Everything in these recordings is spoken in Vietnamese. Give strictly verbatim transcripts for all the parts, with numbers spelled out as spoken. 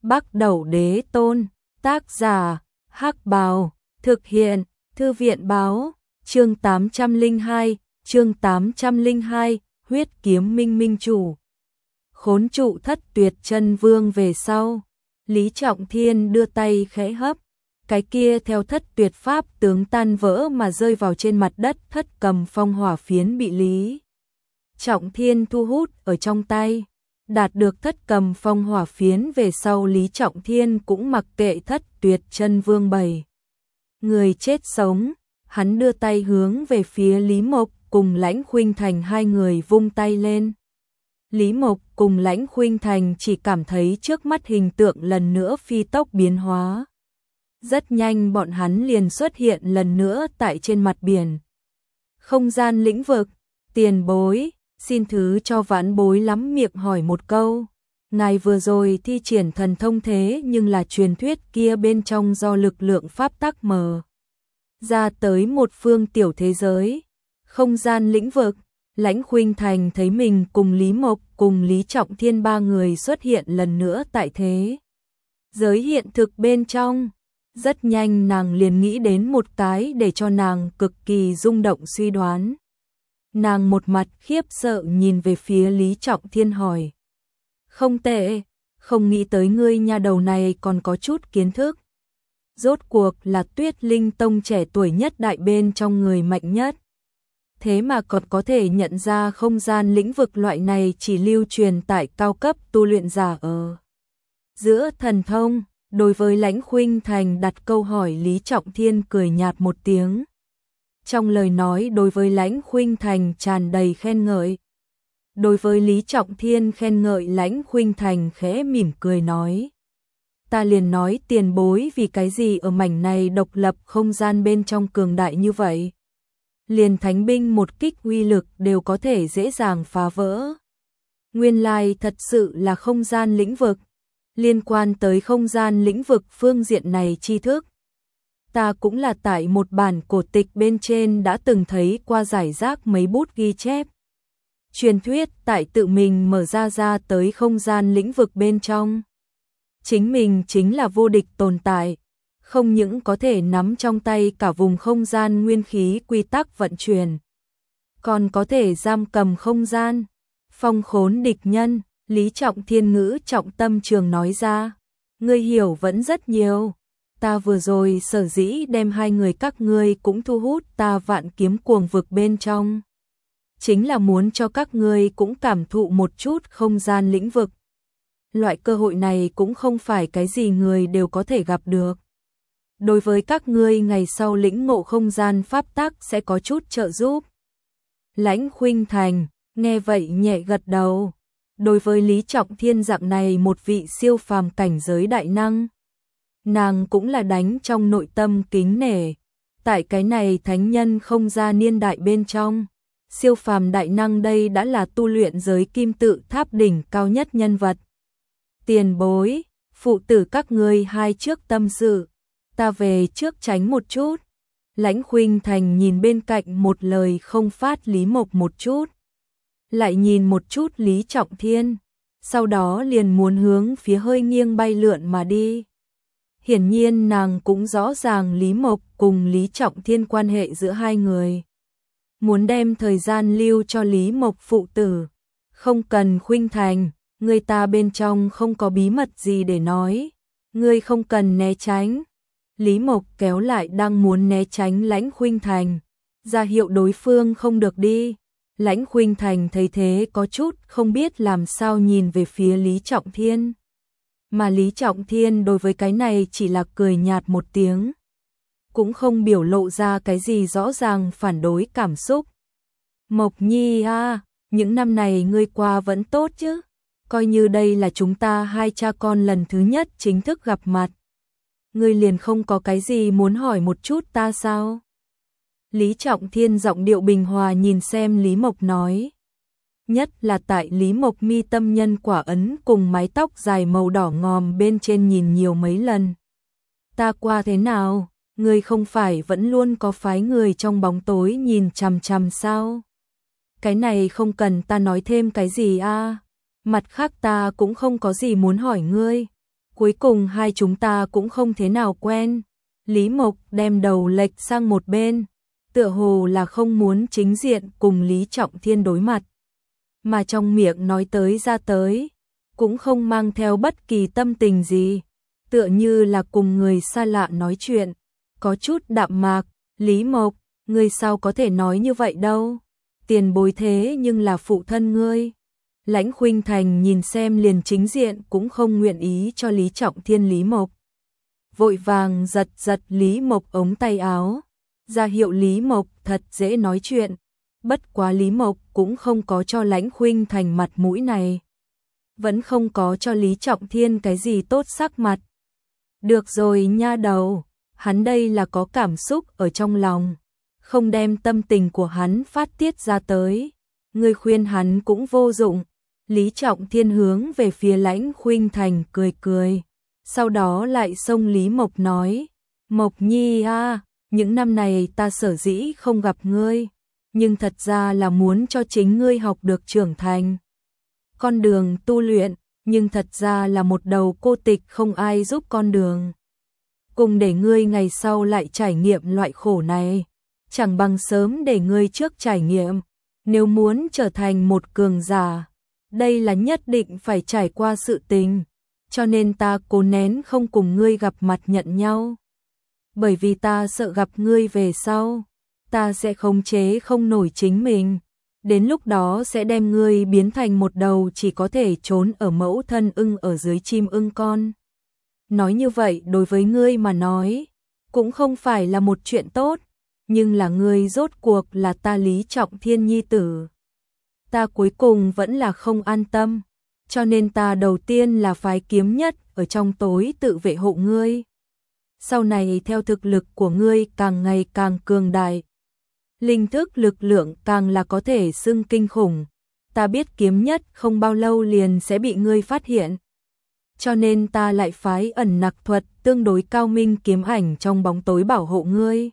Bắc Đẩu Đế Tôn, tác giả, Hắc Bào, thực hiện, Thư viện báo, chương tám trăm lẻ hai, chương tám trăm lẻ hai, huyết kiếm minh minh chủ. Khốn trụ Thất Tuyệt Chân Vương về sau, Lý Trọng Thiên đưa tay khẽ hấp, cái kia theo Thất Tuyệt pháp tướng tan vỡ mà rơi vào trên mặt đất, Thất Cầm Phong hỏa phiến bị Lý Trọng Thiên thu hút ở trong tay. Đạt được Thất Cầm Phong hỏa phiến về sau, Lý Trọng Thiên cũng mặc kệ Thất Tuyệt Chân Vương bảy người chết sống, hắn đưa tay hướng về phía Lý Mộc cùng Lãnh Khuynh Thành hai người vung tay lên. Lý Mộc cùng Lãnh Khuynh Thành chỉ cảm thấy trước mắt hình tượng lần nữa phi tốc biến hóa. Rất nhanh bọn hắn liền xuất hiện lần nữa tại trên mặt biển. Không gian lĩnh vực, tiền bối, xin thứ cho vãn bối lắm miệng hỏi một câu. Ngài vừa rồi thi triển thần thông thế nhưng là truyền thuyết kia bên trong do lực lượng pháp tắc mờ ra tới một phương tiểu thế giới. Không gian lĩnh vực, Lãnh Khuynh Thành thấy mình cùng Lý Mộc cùng Lý Trọng Thiên ba người xuất hiện lần nữa tại thế giới hiện thực bên trong. Rất nhanh nàng liền nghĩ đến một cái để cho nàng cực kỳ rung động suy đoán. Nàng một mặt khiếp sợ nhìn về phía Lý Trọng Thiên hỏi. Không tệ, không nghĩ tới ngươi nha đầu này còn có chút kiến thức. Rốt cuộc là Tuyết Linh Tông trẻ tuổi nhất đại bên trong người mạnh nhất. Thế mà còn có thể nhận ra không gian lĩnh vực loại này chỉ lưu truyền tại cao cấp tu luyện giả ở giữa thần thông. Đối với Lãnh Khuynh Thành đặt câu hỏi, Lý Trọng Thiên cười nhạt một tiếng. Trong lời nói đối với Lãnh Khuynh Thành tràn đầy khen ngợi. Đối với Lý Trọng Thiên khen ngợi, Lãnh Khuynh Thành khẽ mỉm cười nói. Ta liền nói tiền bối vì cái gì ở mảnh này độc lập không gian bên trong cường đại như vậy. Liền thánh binh một kích uy lực đều có thể dễ dàng phá vỡ. Nguyên lai thật sự là không gian lĩnh vực. Liên quan tới không gian lĩnh vực phương diện này tri thức, ta cũng là tại một bản cổ tịch bên trên đã từng thấy qua giải rác mấy bút ghi chép. Truyền thuyết tại tự mình mở ra ra tới không gian lĩnh vực bên trong. Chính mình chính là vô địch tồn tại, không những có thể nắm trong tay cả vùng không gian nguyên khí quy tắc vận chuyển, còn có thể giam cầm không gian, phong khốn địch nhân. Lý Trọng Thiên ngữ trọng tâm trường nói ra, ngươi hiểu vẫn rất nhiều. Ta vừa rồi sở dĩ đem hai người các ngươi cũng thu hút ta Vạn Kiếm Cuồng vực bên trong, chính là muốn cho các ngươi cũng cảm thụ một chút không gian lĩnh vực. Loại cơ hội này cũng không phải cái gì người đều có thể gặp được. Đối với các ngươi ngày sau lĩnh ngộ không gian pháp tắc sẽ có chút trợ giúp. Lãnh Khuynh Thành nghe vậy nhẹ gật đầu. Đối với Lý Trọng Thiên dạng này một vị siêu phàm cảnh giới đại năng, nàng cũng là đánh trong nội tâm kính nể. Tại cái này thánh nhân không gian niên đại bên trong, siêu phàm đại năng đây đã là tu luyện giới kim tự tháp đỉnh cao nhất nhân vật. Tiền bối, phụ tử các ngươi hai trước tâm sự, ta về trước tránh một chút. Lãnh Khuynh Thành nhìn bên cạnh một lời không phát Lý Mộc một chút, lại nhìn một chút Lý Trọng Thiên, sau đó liền muốn hướng phía hơi nghiêng bay lượn mà đi. Hiển nhiên nàng cũng rõ ràng Lý Mộc cùng Lý Trọng Thiên quan hệ giữa hai người. Muốn đem thời gian lưu cho Lý Mộc phụ tử. Không cần Khuynh Thành, người ta bên trong không có bí mật gì để nói. Ngươi không cần né tránh. Lý Mộc kéo lại đang muốn né tránh Lãnh Khuynh Thành, ra hiệu đối phương không được đi. Lãnh Khuynh Thành thấy thế có chút không biết làm sao nhìn về phía Lý Trọng Thiên. Mà Lý Trọng Thiên đối với cái này chỉ là cười nhạt một tiếng, cũng không biểu lộ ra cái gì rõ ràng phản đối cảm xúc. Mộc Nhi a, những năm này ngươi qua vẫn tốt chứ? Coi như đây là chúng ta hai cha con lần thứ nhất chính thức gặp mặt. Ngươi liền không có cái gì muốn hỏi một chút ta sao? Lý Trọng Thiên giọng điệu bình hòa nhìn xem Lý Mộc nói. Nhất là tại Lý Mộc mi tâm nhân quả ấn cùng mái tóc dài màu đỏ ngòm bên trên nhìn nhiều mấy lần. Ta qua thế nào? Ngươi không phải vẫn luôn có phái người trong bóng tối nhìn chằm chằm sao? Cái này không cần ta nói thêm cái gì a. À? Mặt khác ta cũng không có gì muốn hỏi ngươi. Cuối cùng hai chúng ta cũng không thế nào quen. Lý Mộc đem đầu lệch sang một bên, tựa hồ là không muốn chính diện cùng Lý Trọng Thiên đối mặt. Mà trong miệng nói tới ra tới, cũng không mang theo bất kỳ tâm tình gì, tựa như là cùng người xa lạ nói chuyện, có chút đạm mạc. Lý Mộc, ngươi sao có thể nói như vậy đâu? Tiền bối thế nhưng là phụ thân ngươi. Lãnh Khuynh Thành nhìn xem liền chính diện cũng không nguyện ý cho Lý Trọng Thiên. Lý Mộc vội vàng giật giật Lý Mộc ống tay áo, ra hiệu Lý Mộc thật dễ nói chuyện. Bất quá Lý Mộc cũng không có cho Lãnh Khuynh Thành mặt mũi này, vẫn không có cho Lý Trọng Thiên cái gì tốt sắc mặt. Được rồi nha đầu, hắn đây là có cảm xúc ở trong lòng, không đem tâm tình của hắn phát tiết ra tới, ngươi khuyên hắn cũng vô dụng. Lý Trọng Thiên hướng về phía Lãnh Khuynh Thành cười cười, sau đó lại xông Lý Mộc nói, Mộc Nhi a, những năm này ta sở dĩ không gặp ngươi, nhưng thật ra là muốn cho chính ngươi học được trưởng thành. Con đường tu luyện, nhưng thật ra là một đầu cô tịch không ai giúp con đường. Cùng để ngươi ngày sau lại trải nghiệm loại khổ này, chẳng bằng sớm để ngươi trước trải nghiệm. Nếu muốn trở thành một cường giả, đây là nhất định phải trải qua sự tình, cho nên ta cố nén không cùng ngươi gặp mặt nhận nhau. Bởi vì ta sợ gặp ngươi về sau, ta sẽ khống chế không nổi chính mình, đến lúc đó sẽ đem ngươi biến thành một đầu chỉ có thể trốn ở mẫu thân ưng ở dưới chim ưng con. Nói như vậy đối với ngươi mà nói, cũng không phải là một chuyện tốt, nhưng là ngươi rốt cuộc là ta Lý Trọng Thiên nhi tử. Ta cuối cùng vẫn là không an tâm, cho nên ta đầu tiên là phái kiếm nhất ở trong tối tự vệ hộ ngươi. Sau này theo thực lực của ngươi càng ngày càng cường đại, linh thức lực lượng càng là có thể xưng kinh khủng, ta biết kiếm nhất không bao lâu liền sẽ bị ngươi phát hiện. Cho nên ta lại phái ẩn nặc thuật tương đối cao minh kiếm ảnh trong bóng tối bảo hộ ngươi.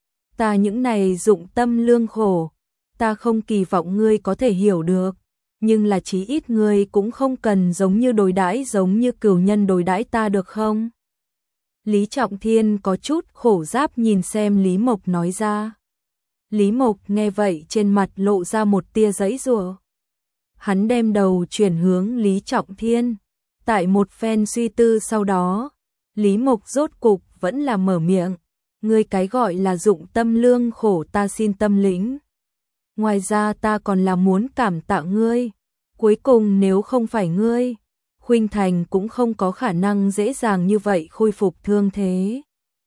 Ta những này dụng tâm lương khổ, ta không kỳ vọng ngươi có thể hiểu được, nhưng là chí ít ngươi cũng không cần giống như đối đãi giống như cửu nhân đối đãi ta được không? Lý Trọng Thiên có chút khổ giáp nhìn xem Lý Mộc nói ra. Lý Mộc nghe vậy trên mặt lộ ra một tia giãy giụa. Hắn đem đầu chuyển hướng Lý Trọng Thiên. Tại một phen suy tư sau đó, Lý Mộc rốt cục vẫn là mở miệng. Ngươi cái gọi là dụng tâm lương khổ ta xin tâm lĩnh. Ngoài ra ta còn là muốn cảm tạ ngươi. Cuối cùng nếu không phải ngươi, Khuynh Thành cũng không có khả năng dễ dàng như vậy khôi phục thương thế.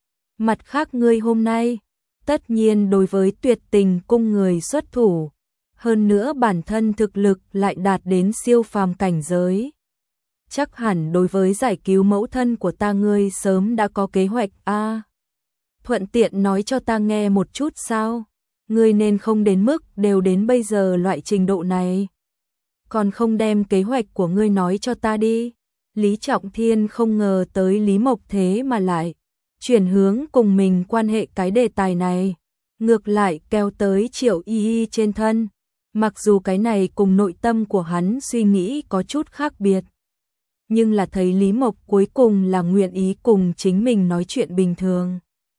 Mặt khác ngươi hôm nay, tất nhiên đối với tuyệt tình cung người xuất thủ, hơn nữa bản thân thực lực lại đạt đến siêu phàm cảnh giới. Chắc hẳn đối với giải cứu mẫu thân của ta ngươi sớm đã có kế hoạch a. À, thuận tiện nói cho ta nghe một chút sao? Ngươi nên không đến mức đều đến bây giờ loại trình độ này. Còn không đem kế hoạch của ngươi nói cho ta đi. Lý Trọng Thiên không ngờ tới Lý Mộc thế mà lại chuyển hướng cùng mình quan hệ cái đề tài này, ngược lại kéo tới Triệu Y Y trên thân. Mặc dù cái này cùng nội tâm của hắn suy nghĩ có chút khác biệt, nhưng là thấy Lý Mộc cuối cùng là nguyện ý cùng chính mình nói chuyện bình thường,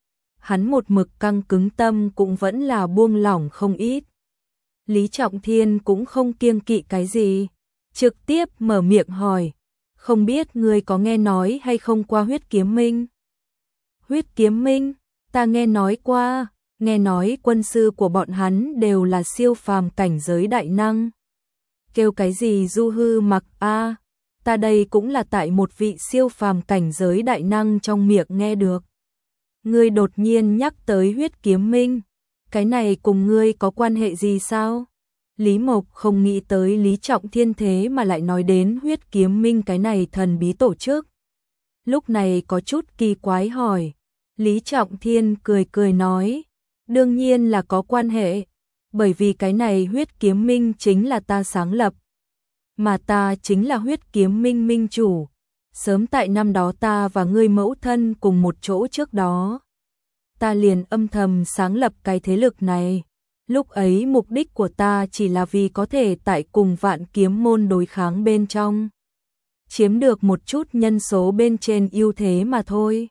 hắn một mực căng cứng tâm cũng vẫn là buông lỏng không ít. Lý Trọng Thiên cũng không kiêng kỵ cái gì, trực tiếp mở miệng hỏi, không biết ngươi có nghe nói hay không qua huyết kiếm minh? Huyết kiếm minh, ta nghe nói qua, nghe nói quân sư của bọn hắn đều là siêu phàm cảnh giới đại năng. Kêu cái gì du hư mặc a, ta đây cũng là tại một vị siêu phàm cảnh giới đại năng trong miệng nghe được. Ngươi đột nhiên nhắc tới huyết kiếm minh, cái này cùng ngươi có quan hệ gì sao? Lý Mộc không nghĩ tới Lý Trọng Thiên thế mà lại nói đến huyết kiếm minh cái này thần bí tổ chức. Lúc này có chút kỳ quái hỏi. Lý Trọng Thiên cười cười nói, đương nhiên là có quan hệ, bởi vì cái này huyết kiếm minh chính là ta sáng lập, mà ta chính là huyết kiếm minh minh chủ. Sớm tại năm đó ta và ngươi mẫu thân cùng một chỗ trước đó, ta liền âm thầm sáng lập cái thế lực này. Lúc ấy mục đích của ta chỉ là vì có thể tại cùng vạn kiếm môn đối kháng bên trong. chiếm được một chút nhân số bên trên ưu thế mà thôi.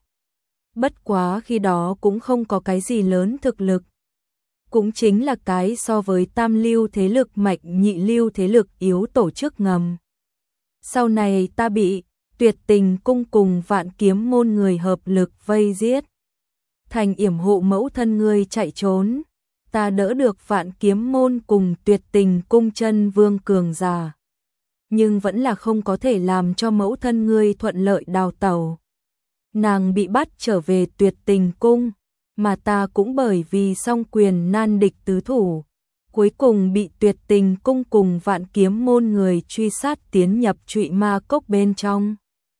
Bất quá khi đó cũng không có cái gì lớn thực lực. Cũng chính là cái so với tam lưu thế lực mạnh nhị lưu thế lực yếu tổ chức ngầm. Sau này ta bị Tuyệt Tình cung cùng Vạn Kiếm môn người hợp lực vây giết. Thành yểm hộ mẫu thân ngươi chạy trốn. Ta đỡ được Vạn Kiếm môn cùng Tuyệt Tình cung chân vương cường giả. Nhưng vẫn là không có thể làm cho mẫu thân ngươi thuận lợi đào tẩu. Nàng bị bắt trở về Tuyệt Tình cung, mà ta cũng bởi vì song quyền nan địch tứ thủ, cuối cùng bị Tuyệt Tình cung cùng Vạn Kiếm môn người truy sát tiến nhập Trụy Ma Cốc bên trong.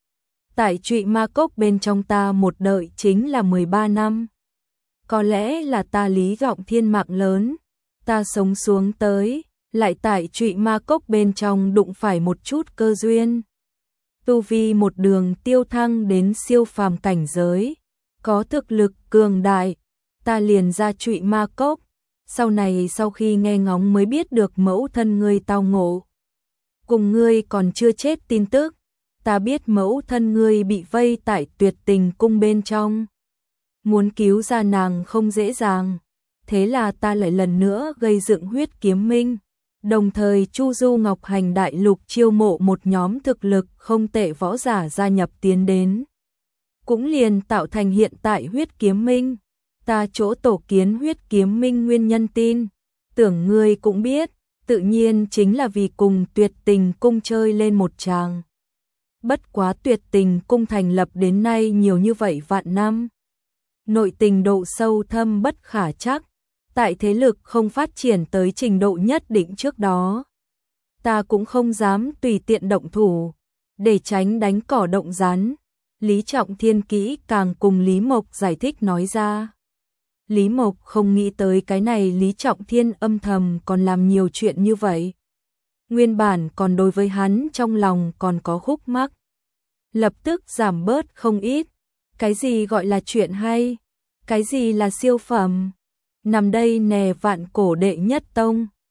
Tại Trụy Ma Cốc bên trong ta một đợi chính là mười ba năm. Có lẽ là ta lý gọng thiên mạng lớn, ta sống xuống tới, lại tại Trụy Ma Cốc bên trong đụng phải một chút cơ duyên. Tu vi một đường tiêu thăng đến siêu phàm cảnh giới, có thực lực cường đại, ta liền ra Trụy Ma Cốc. Sau này sau khi nghe ngóng mới biết được mẫu thân ngươi tao ngộ. Cùng ngươi còn chưa chết tin tức, ta biết mẫu thân ngươi bị vây tại Tuyệt Tình cung bên trong. Muốn cứu ra nàng không dễ dàng, thế là ta lại lần nữa gây dựng Huyết Kiếm Minh. Đồng thời Chu Du Ngọc Hành đại lục chiêu mộ một nhóm thực lực không tệ võ giả gia nhập tiến đến. Cũng liền tạo thành hiện tại Huyết Kiếm Minh. Ta chỗ tổ kiến Huyết Kiếm Minh nguyên nhân tin, tưởng ngươi cũng biết, tự nhiên chính là vì cùng Tuyệt Tình cung chơi lên một tràng. Bất quá Tuyệt Tình cung thành lập đến nay nhiều như vậy vạn năm. Nội tình độ sâu thâm bất khả chắc, tại thế lực không phát triển tới trình độ nhất định trước đó. Ta cũng không dám tùy tiện động thủ, để tránh đánh cỏ động rắn. Lý Trọng Thiên kỹ càng cùng Lý Mộc giải thích nói ra. Lý Mộc không nghĩ tới cái này Lý Trọng Thiên âm thầm còn làm nhiều chuyện như vậy. Nguyên bản còn đối với hắn trong lòng còn có khúc mắc, lập tức giảm bớt không ít. Cái gì gọi là chuyện hay? Cái gì là siêu phẩm? Nằm đây nè vạn cổ đệ nhất tông,